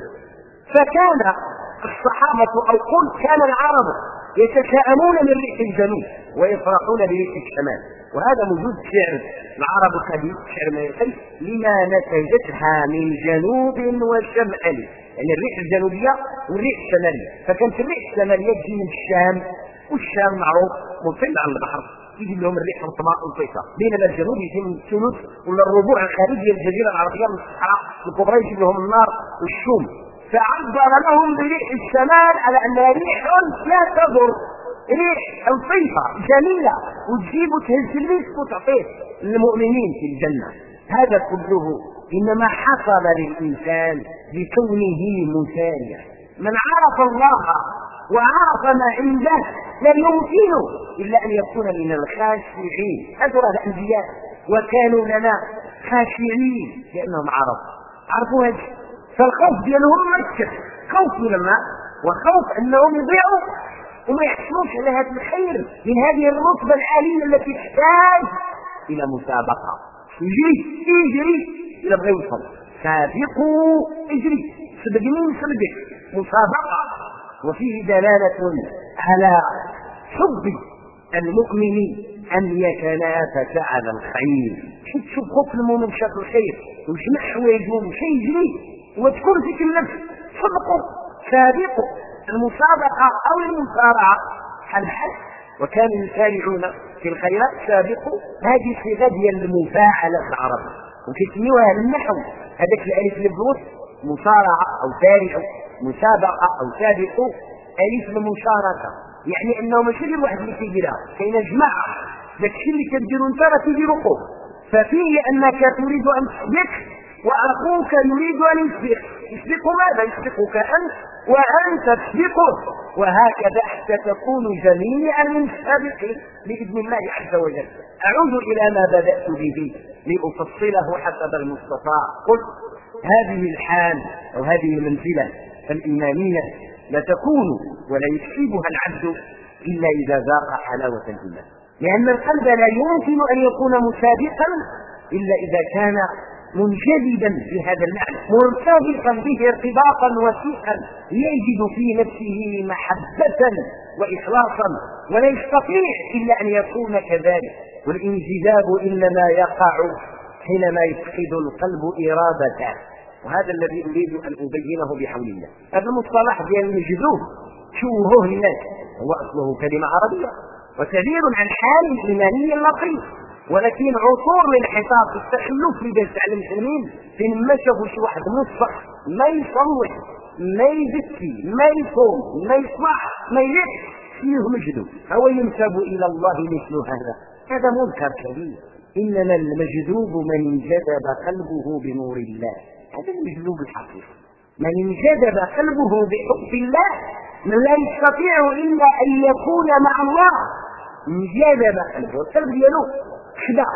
فكان الصحابة أو قل كان العرب يتشائمون من ريح الجنوب ويفرحون بريح الشمال، وهذا موجود في شعر العرب القديم، شعر ما يقول لما نتجتها من جنوب وشمال، يعني الريح الجنوبية والريح الشمالية. فكانت الريح الشمالية تجي من الشام، والشام معروف مطل على البحر، يجي لهم الريح الرطباء والطيفة، بينما الجنوب يجي من الثلث ولا الربوع الخارجي الجزيرة العربية من الصحراء الكبرى يجي لهم النار والشوم. فعبر لهم بريح الشمال على أنها ريح لا تضر، ريح الطيفة جميلة وتجيب وتهز المسك وتعطيه للمؤمنين في الجنة. هذا كله إنما حصل للإنسان بكونه مثاليا. من عرف الله وعرف ما عنده لم يمكنه إلا أن يكون من الخاشعين. هذول الأنبياء وكانوا لنا خاشعين لأنهم عرفوا هذا. فالخوف ديالهم مكة خوف من الماء، وخوف أنهم يضيعوا وما يحصلوش على هذا الخير من هذه الرتبة العالية التي تحتاج إلى مسابقة. يجري إلى بغى يوصل، سابقوا اجري، سبقك مسابقة. وفيه دلالة على حب المؤمن أن يتنافس على الخير. شوف خوف المؤمن شاف الخير ويجمع حوايجه ومشي يجري وتكون فيك النفس. سابقوا المسابقة أو المسارعة حل وكانوا يسارعون في الخيرات. سابقوا هذه صيغة ديال المفاعلة في العرب وكيسميوها النحو، هذاك الألف البلوس مسارعة أو سارعوا، مسابقة أو سابقوا ألف المشاركة، يعني أنه ماشي غير واحد اللي كيديرها، كاين جماعة داك الشيء اللي كديرو انت راه كيديروه. ففيه أنك تريد أن تسبق وأخوك يريد أن يسبق ماذا؟ يسبقك أنت وأنت تسبقه، وهكذا حتى تكون جميعا من السابقين بإذن الله عز وجل. أعود إلى ما بدأت به لأفصله حسب المستطاع. قلت هذه الحال أو هذه المنزلة الإيمانية لا تكون ولا يكسبها العبد إلا إذا ذاق حلاوة الإيمان، لأن القلب لا يمكن أن يكون مسابقا إلا إذا كان منجذبا بهذا المعنى، مرتبطا به ارتباطا وثيقا، يجد في نفسه محبة وإخلاصا، ولا يستطيع إلا أن يكون كذلك. والانجذاب إنما يقع حينما يفقد القلب إرادته، وهذا الذي أريد أن أبينه بحول الله. هذا المصطلح ديال المجذوب شوهوه الناس، هو أصله كلمة عربية وتدير عن حال إيماني لطيف، ولكن عصور الانحطاط والتخلف لدى المسلمين فين ما شافوا شي واحد مصفح ما يصلح ما يزكي ما يصوم ما يصلح ما يلح فيه مجذوب، هو ينسب إلى الله مثل هذا منكر كبير. إنما المجذوب من انجذب قلبه بنور الله، هذا المجذوب الحقيقي. من انجذب قلبه بحب الله من لا يستطيع إلا أن يكون مع الله. انجذب قلبه، القلب ديالو خدا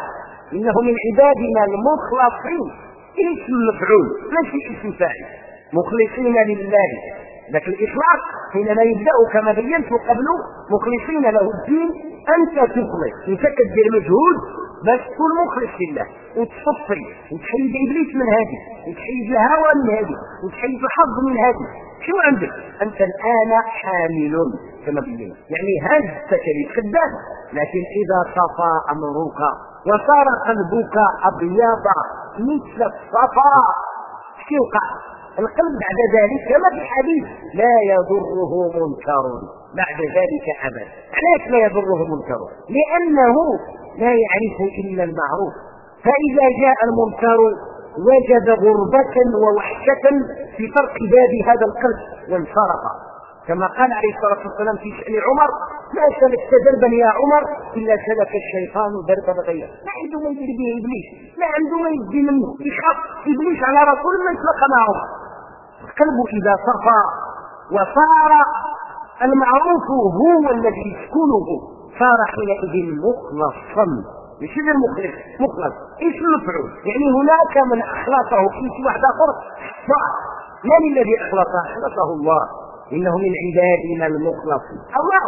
إنه من عبادنا المخلصين. اسم مفعول ماشي اسم فاعل، مخلصين لله. ذاك الإخلاص حينما يبدأ كما بينت قبله مخلصين له الدين. أنت تخلص، أنت كدير مجهود باش تكون مخلص لله وتصفي وتحيد إبليس من هذه وتحيد الهوى من هذه وتحيد الحظ من هذه. شو عندك أنت الآن؟ حامل كما بينا، يعني هذا التكاليف خدام. لكن إذا صفى أمرك وصار قلبك أبيض مثل الصفا شو يوقع؟ القلب بعد ذلك كما في الحديث لا يضره منكر بعد ذلك أبدا. علاش لا يضره منكر؟ لأنه لا يعرف إلا المعروف، فإذا جاء المنكر وجد غربة ووحشة في طرق باب هذا القلب وانصرف، كما قال عليه الصلاة والسلام في شأن عمر: ما سلكت دربا يا عمر إلا سلك الشيطان دربا غيره. ما عنده ما يدير به إبليس، ما عنده ما يدي منه، يخاف إبليس على رسول ما يتلقى معه. القلب إذا صفى وصار المعروف هو الذي يسكنه صار حينئذ مخلصا. مش المخلص، مخلص اسم مفعول، يعني هناك من أخلصه في واحد آخر من الذي أخلصه؟ أخلصه الله. إنه من عبادنا المخلصين. الله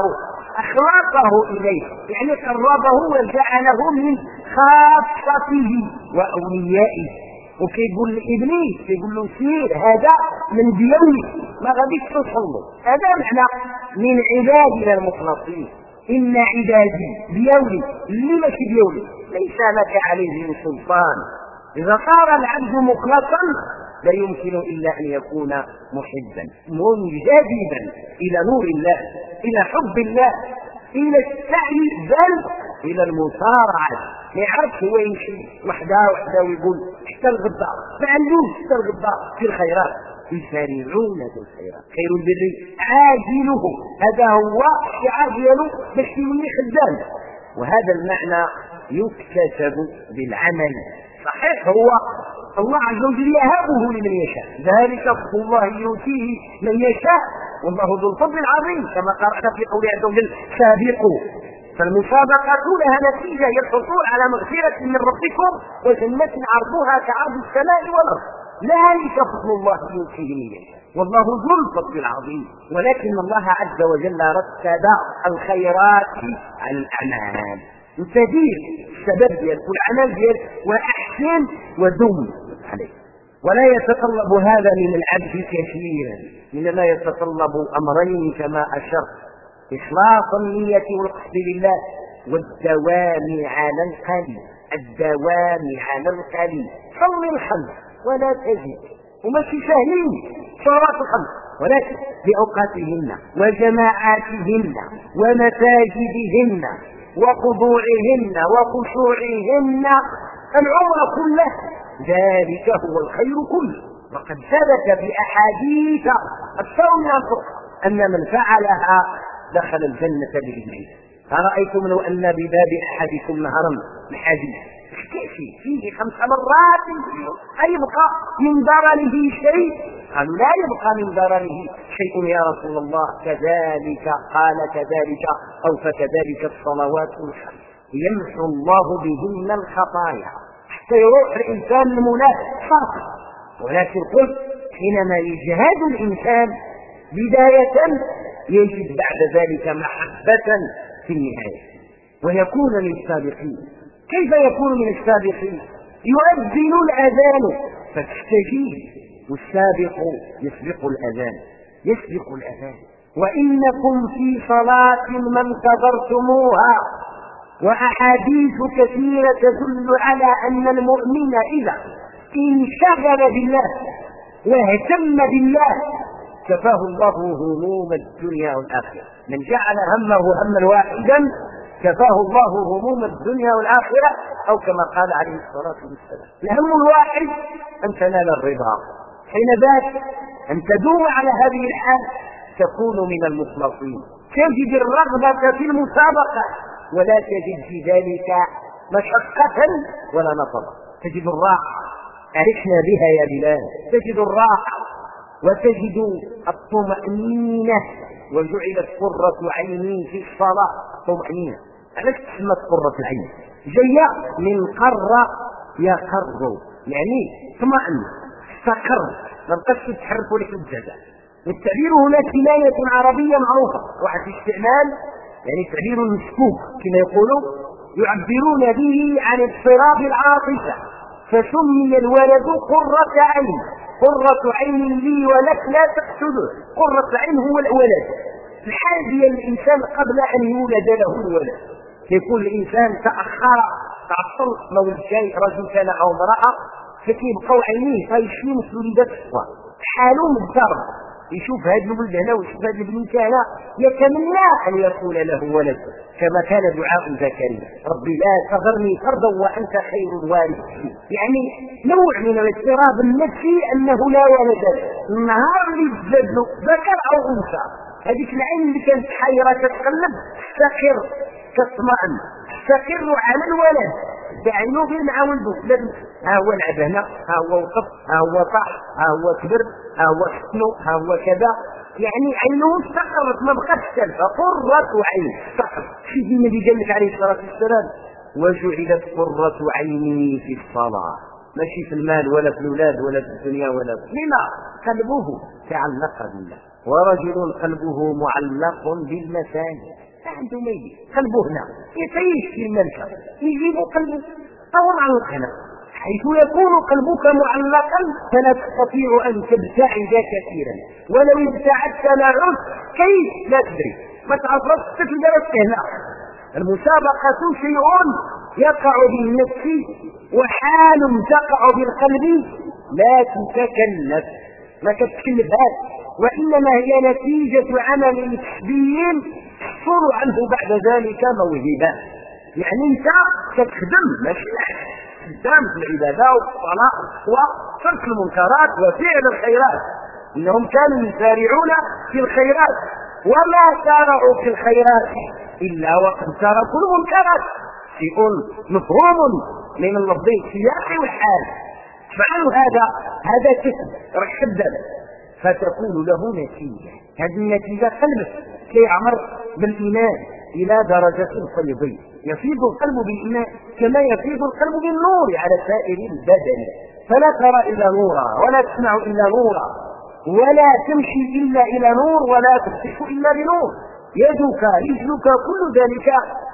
أخلصه إليه، يعني قربه وجعله من خاصته وأوليائه. وكيقول لإبليس كيقول له سير هذا من ديوني ما غاديش توصل له. هذا معنى من عبادنا المخلصين. إن عبادي ديوني اللي ماشي ديوني ليس لك عليهم سلطان. إذا صار العبد مخلصا لا يمكن إلا أن يكون محبا منجذبا إلى نور الله، إلى حب الله، إلى السعي، بل إلى المسارعة. ما يعرفش هو يمشي وحده ويقول حتى الغدا ما عندوش حتى الغدا في الخيرات. يسارعون في الخيرات، خير البر عاجله، هذا هو عاجله باش يولي خدام. وهذا المعنى يكتسب بالعمل. صحيح هو الله عز وجل يهبه لمن يشاء، ذلك فضل الله يؤتيه من يشاء والله ذو الفضل العظيم، كما قرأنا في قوله عز وجل: سابقوا. فالمسابقة لها نتيجة، هي الحصول على مغفرة من ربكم وجنة عرضها كعرض السماء والأرض. ذلك فضل الله يؤتيه من يشاء والله ذو الفضل العظيم. ولكن الله عز وجل رتب الخيرات على الأعمال. تدير السبب ديالك والعمل ديالك واحسن ودم عليه. ولا يتطلب هذا من العبد كثيرا، انما يتطلب امرين كما اشرت: اخلاص النية والقصد لله، والدوام على القليل. الدوام على القليل. صل الخمس ولا تزيد، وماشي سهلين صلوات الخمس، ولكن بأوقاتهن وجماعاتهن ومساجدهن وخضوعهن وخشوعهن العمر كله. ذلك هو الخير كله. وقد ثبت بأحاديث أكثر من الفرق أن من فعلها دخل الجنة بإذن الله. أرأيتم لو أن بباب أحدكم نهرا الحديث احتشي فيه 5 مرات في اليوم أيبقى من ضرره شيء؟ قالوا: لا يبقى من ضرره شيء يا رسول الله. كذلك قال: كذلك أو فكذلك الصلوات الخمس يمحو الله بهن الخطايا حتى يروح الإنسان المنافق. ولكن قلت حينما يجهد الإنسان بداية يجد بعد ذلك محبة في النهاية ويكون من السابقين. كيف يكون من السابقين؟ يؤذن الأذان فتستجيب، والسابق يسبق الأذان، يسبق الأذان. وإنكم في صلاة ما انتظرتموها. وأحاديث كثيرة تدل على أن المؤمن إذا انشغل بالله واهتم بالله كفاه الله هموم الدنيا والآخرة. من جعل همه هما واحدا كفاه الله هموم الدنيا والآخرة، أو كما قال عليه الصلاة والسلام: الهم الواحد أن تنال الرضا. حين ذاك أن تدوم على هذه الحال تكون من المخلصين. تجد الرغبة في المسابقة ولا تجد في ذلك مشقة ولا نصب. تجد الراحة، عرفنا بها يا بلال. تجد الراحة وتجد الطمأنينة. وجعلت قرة عيني في الصلاة طمأنينة. علاش تسمت قرة العين؟ جاية من قر يقر، يعني اطمأن استقر، ما بقاش تتحرك ولا تتجزع. والتعبير هنا كناية عربية معروفة، واحد استعمال يعني تعبير مشكوك كما يقولوا، يعبرون به عن اضطراب العاطفة، فسمي الولد قرة عين. قرة عين لي ولك لا تقتله، قرة عين هو الولد. الحال ديال الإنسان قبل أن يولد له الولد، يكون الإنسان تأخر تعطل ما ولدش رجل كان أو امرأة، فكيبقاو عينيه فيشوف مثل وليدات الصغار، حاله مضطرب، يشوف هذا الولد هنا ويشوف هذا البنت هنا، يتمنى أن يكون له ولد، كما كان دعاء زكريا ربي لا تذرني فردا وأنت خير الوارثين. يعني نوع من الاضطراب النفسي أنه لا ولد له، النهار اللي يتزاد له ذكر أو أنثى، هذيك العين اللي كانت حيرة تتقلب تستقر تطمئن تستقر على الولد بعينه غير مع ولده. ها هو لعب هنا، ها هو وقف، ها هو طاح، ها هو كبر، ها هو سكنه، ها هو كذا، يعني عينه استقرت ما بقتش تلفى، قرة عين استقرت. شي النبي قال لك عليه الصلاة والسلام وجعلت قرة عيني في الصلاة، ماشي في المال ولا في الأولاد ولا في الدنيا ولا في لما قلبه تعلق بالله. ورجل قلبه معلق بالمساجد، عنده ميت قلبه هنا يتعيش في المنكر، يجيب قلبه أو معلق هنا. حيث يكون قلبك معلقا فلا تستطيع أن تبتعد كثيرا، ولو ابتعدت لعدت كيف لا تدري، ما تعرفش تلقى هنا. المسابقة شيء يقع بالنفس وحال تقع بالقلب لا تتكلف، ما تتكلفهاش، وإنما هي نتيجة عمل كسبي تحصل عنه بعد ذلك موهبة. يعني انت تخدم ماشي خدام في العبادة والصلاة وترك المنكرات وفعل الخيرات، إنهم كانوا يسارعون في الخيرات وما سارعوا في الخيرات إلا وقد تركوا المنكرات. شيء مفهوم من اللفظ السياق والحال. فعلوا هذا كسب ركبا فتكون له نتيجة، هذه النتيجة قلبك كيعمر بالإيمان إلى درجة الفيض، يفيض القلب بالإيمان كما يفيض القلب بالنور على سائر البدن، فلا ترى إلا نورا ولا تسمع إلا نورا ولا تمشي إلا إلى نور ولا تبطش إلا بنور، يدك رجلك كل ذلك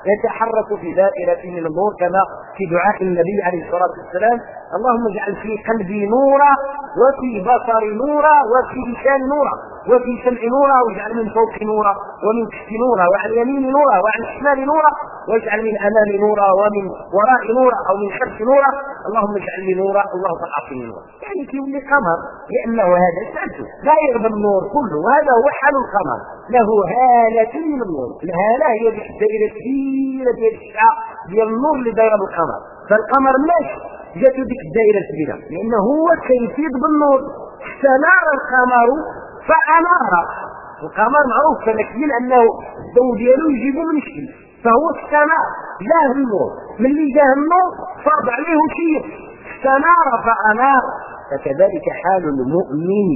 يتحرك في دائرة من النور، كما في دعاء النبي عليه الصلاة والسلام اللهم اجعل في قلبي نورا وفي بصري نورا وفي لساني نورا وفي سمعي نورا، واجعل من فوقي نورا ومن تحتي نورا وعن يميني نورا وعن شمالي نورا، واجعل من امامي نورا ومن ورائي نورا او من خلفي نورا، اللهم اجعل لي نورا اللهم اعطني نورا. يعني كيولي قمر، لانه هذا سالته لا يغضب النور كله، وهذا هو حال القمر، له هالة من النور، الهالة هي دائرة كبيرة ديال الشعاع ديال النور اللي دايره بالقمر، فالقمر ماشي جاتو ديك الدائرة الكبيرة لانه هو كيفيض بالنور. استنار القمر فأنار، القمر معروف فنكين أنه الضوء ديالو يجيب من الشمس، فهو استنار جاه النور، من اللي جاه النور فرض عليه شيء استنار فأنار. فكذلك حال المؤمن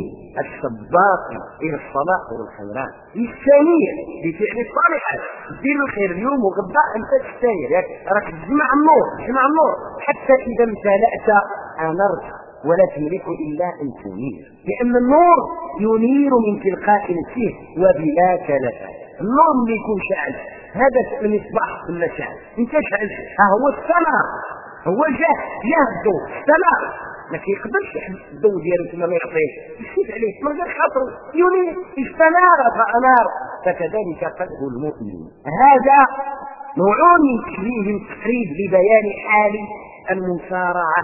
السباق إلى الصلاح والخيرات، السريع بفعل الصالحات، دير الخير اليوم وغدا أنت تستاير، راك تجمع النور حتى إذا امتلأت أنرت ولا تملك إلا أن تنير، لأن النور ينير من تلقاء نفسه وبلا كلفة. النور اللي يكون شاعل هذا المصباح في المشاعل، انت شعل هو السماء، هو جاه الضوء السماء، ما كيقدرش يحبس الضوء ديالو كما ما يعطيش يشوف عليه من غير خاطره ينير، استنار فأنار. فكذلك قلب المؤمن، هذا نوع من تشبيه تقريب لبيان حال المسارعة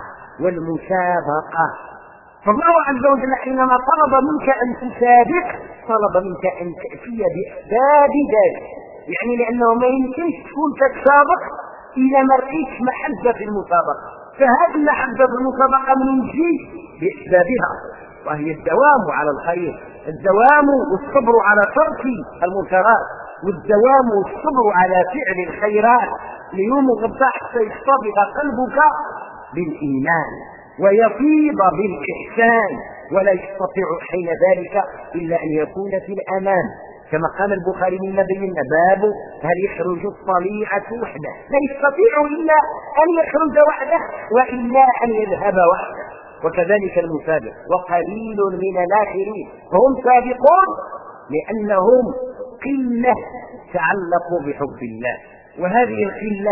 والمسابقة. فالله عز وجل حينما طلب منك أن تسابق طلب منك أن تأتي بأسباب ذلك، يعني لأنه ما يمكنش تكون تتسابق إذا ما لقيتش محبة في المسابقة، فهذه المحبة في المسابقة من يجي بأسبابها، وهي الدوام على الخير، الدوام والصبر على ترك المنكرات، والدوام والصبر على فعل الخيرات ليوم غدا حتى يصطبغ قلبك بالإيمان ويفيض بالإحسان، ولا يستطيع حين ذلك إلا أن يكون في الأمان، كما قال البخاري من بينا باب هل يخرج الطليعة وحده، لا يستطيع إلا أن يخرج وحده وإلا أن يذهب وحده. وكذلك المسابق، وقليل من الآخرين، هم سابقون لأنهم قلة تعلقوا بحب الله. وهذه القلة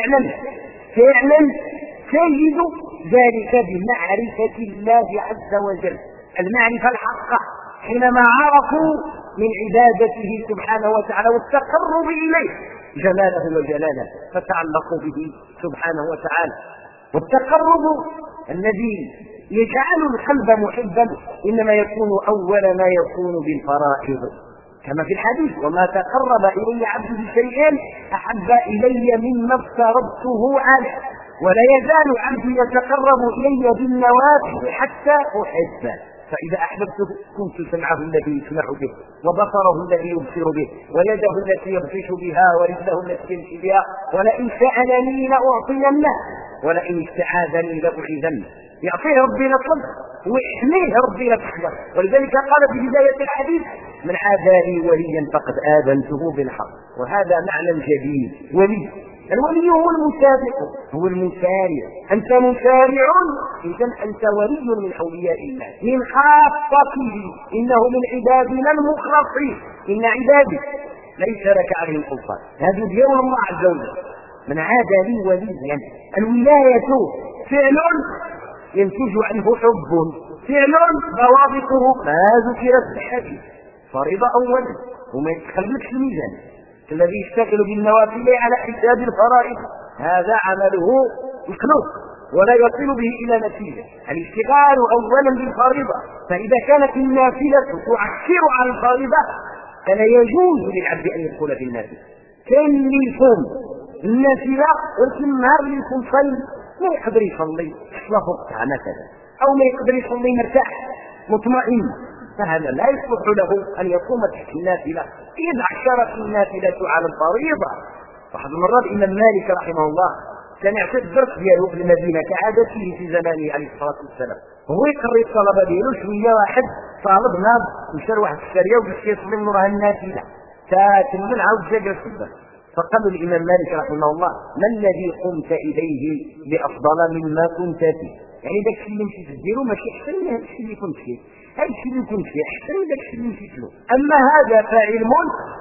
فعلا تجد ذلك بمعرفة الله عز وجل، المعرفة الحقة، حينما عرفوا من عبادته سبحانه وتعالى والتقرب إليه جلاله وجلاله فتعلقوا به سبحانه وتعالى. والتقرب الذي يجعل القلب محبا إنما يكون أول ما يكون بالفرائض، كما في الحديث: وما تقرب إلي عبد بشيء أحب إلي مما افترضته عليه، ولا يزال عبدي يتقرب إلي بالنوافل حتى أحبه، فإذا أحببته كنت سمعه الذي يسمع به، وبصره الذي يبصر به، ويده التي يبطش بها، ورجله التي يمشي بها، ولئن سألني لأعطينه، ولئن استعاذني لأعيذنه. يعطيه ربي لطلب ويحميه ربي لتحذر. ولذلك قال في بداية الحديث: من عادى لي وليا فقد آذنته بالحق. وهذا معنى جديد. الولي هو المسابق، هو المسارع. أنت مسارع، إذا أنت ولي من أولياء الله، من خاصته، إنه من عبادنا المخلصين. إن عبادي ليس لك عليهم سلطان، هذا ديار الله عز وجل. من عاد لي وليا، الولاية فعل ينتج عنه حب، فعل ضوابطه ما ذكرت في الحديث. فريضة أولا وما يتخلفش الميزان، الذي يشتغل بالنوافل على حساب الفرائض هذا عمله مخلوق ولا يصل به إلى نتيجة. الاشتغال أولا بالفريضة، فإذا كانت النافلة تؤثر على الفريضة فلا يجوز للعبد أن يدخل في النافلة. كان لكم النافلة ولكن النهار اللي يكون صيد ما يقدر يصلي صلاة وقتها مثلا، أو ما يقدر يصلي مرتاح مطمئن، فهذا لا يصلح له أن يقوم تحت النافلة إذا عشرت النافلة على الفريضة. واحد المرات الإمام مالك رحمه الله كان يعطي الدرس ديالو في المدينة كعادته في زمانه عليه الصلاة والسلام، وهو يقري الطلبة ديالو. شوية واحد طالب ناض مشى لواحد السرية وباش يصلي من وراها النافلة، فتمن عاود جا جلس الدرس. فقال الإمام مالك رحمه الله: ما الذي قمت إليه بأفضل مما كنت فيه؟ يعني داك الشيء اللي مشيت ديرو ماشي احسن من هذا الشيء اللي كنت فيه، هذا الشيء اللي كنت فيه احسن من داك الشيء اللي مشيت له. اما هذا فعلم،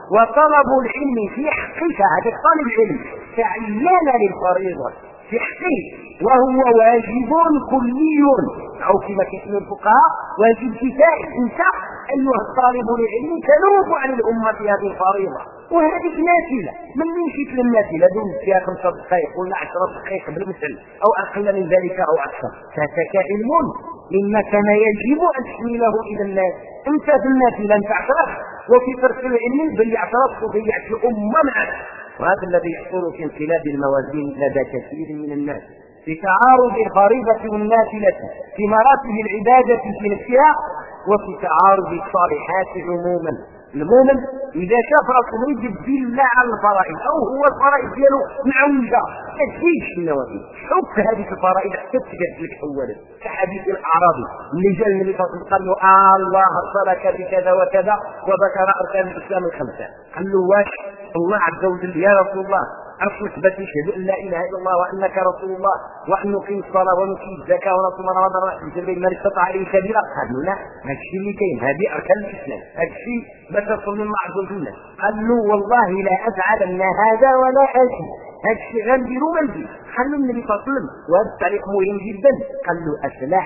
وطلب العلم في حقك، هذا طالب العلم تعين للفريضه في حقه، وهو واجب كلي، او كما كيقول الفقهاء واجب كفائي. انت ايها الطالب العلم تنوب عن الامه في هذه الفريضه، وهذه نافله. من مشيت للنافله دون فيها 5 دقائق ولا 10 دقائق قبل المثل او اقل من ذلك او اكثر، فاتك علم مما كان يجب ان تحمله الى الناس. انت في النافله انت اعترفت، وفي ترك العلم بل اعترفت وضيعت الامه معك. وهذا الذي يحصل في انقلاب الموازين لدى كثير من الناس، في تعارض الفريضه والنافله في مراتب العباده في نفسها، وفي تعارض الصالحات عموما. المؤمن اذا شاف راسه يجد الله على الفرائض، او هو الفرائض ديالو معوجه ما تزيدش في النوافل، حط هذه الفرائض حتى تجد لك اولا. كحديث الاعرابي اللي جاء النبي صلى الله عليه وسلم قال له: الله ارسلك بكذا وكذا، وذكر اركان الاسلام الخمسه. قال له: واش الله عز وجل يا رسول الله أصلك بس يشهد أن لا إله إلا الله وأنك رسول الله وأن نقيم الصلاة ونقيم الزكاة ونصوم رمضان ونحج من استطاع عليه سبيلا؟ قالوا: لا، هذا الشيء اللي كاين، هذه أركان الإسلام، هذا الشيء باش تصل من معظم الناس. قال له: والله لا أفعلن هذا ولا أجي، هذا الشيء غنديرو ما ندير. قال له النبي صلى الله عليه وسلم، وهذا التعليق مهم جدا، قال له: أفلح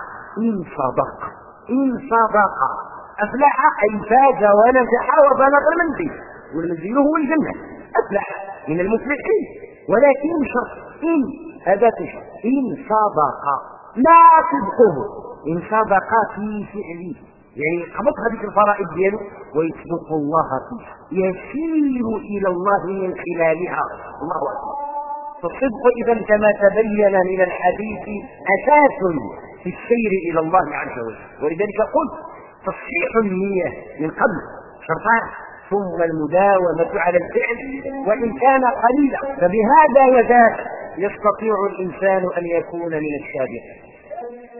إن صدق. إن صدق أفلح أي فاز ونجح وبلغ المنزل، والمنزل هو الجنة. أفلح من المفلحين، ولكن شرط إن أداة شرط، إن صدق لا صدقه، إن صدق في فعله، يعني قبض هذه الفرائض دياله ويصدق الله فيها، يسير إلى الله من خلالها. الله أكبر. فالصدق إذا كما تبين من الحديث أساس في السير إلى الله عز وجل. ولذلك قلت تصحيح النية من قبل شرطان، ثم المداومة على الفعل وإن كان قليلا، فبهذا وذاك يستطيع الإنسان أن يكون من السابقين.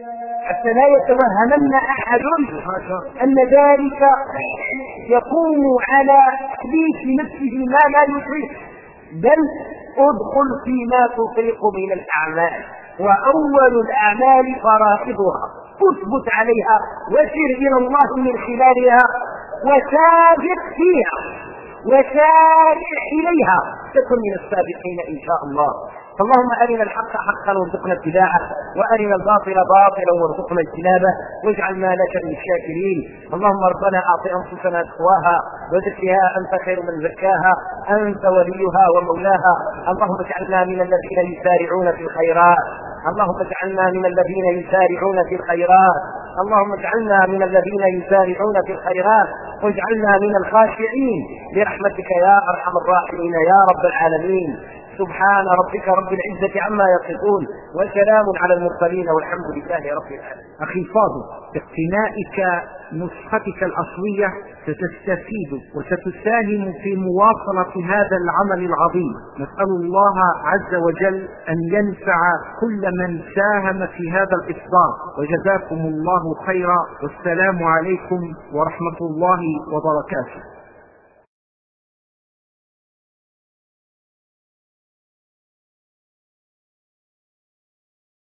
حتى لا يتوهمن أحد أن ذلك يقوم على تكليف نفسه ما لا يطيق، بل ادخل فيما تطيق من الأعمال، وأول الأعمال فرائضها، اثبت عليها وسر إلى الله من خلالها وسابق فيها وسارع إليها، تكن من السابقين إن شاء الله. اللهم أرنا الحق حقا وارزقنا اتباعه، وأرنا الباطل باطلا وارزقنا اجتنابه، واجعلنا لك من الشاكرين. اللهم ربنا أعط أنفسنا تقواها وزكها أنت خير من زكاها، أنت وليها ومولاها. اللهم اجعلنا من الذين يسارعون في الخيرات، اللهم اجعلنا من الذين يسارعون في الخيرات، اللهم اجعلنا من الذين يسارعون في الخيرات، واجعلنا من الخاشعين برحمتك يا أرحم الراحمين يا رب العالمين. سبحان ربك رب العزة عما يصفون، وسلام على المرسلين، والحمد لله رب العالمين. أخي الفاضل، باقتنائك نسختك الأصلية ستستفيد وستساهم في مواصلة هذا العمل العظيم. نسأل الله عز وجل أن ينفع كل من ساهم في هذا الإصدار، وجزاكم الله خيرا، والسلام عليكم ورحمة الله وبركاته.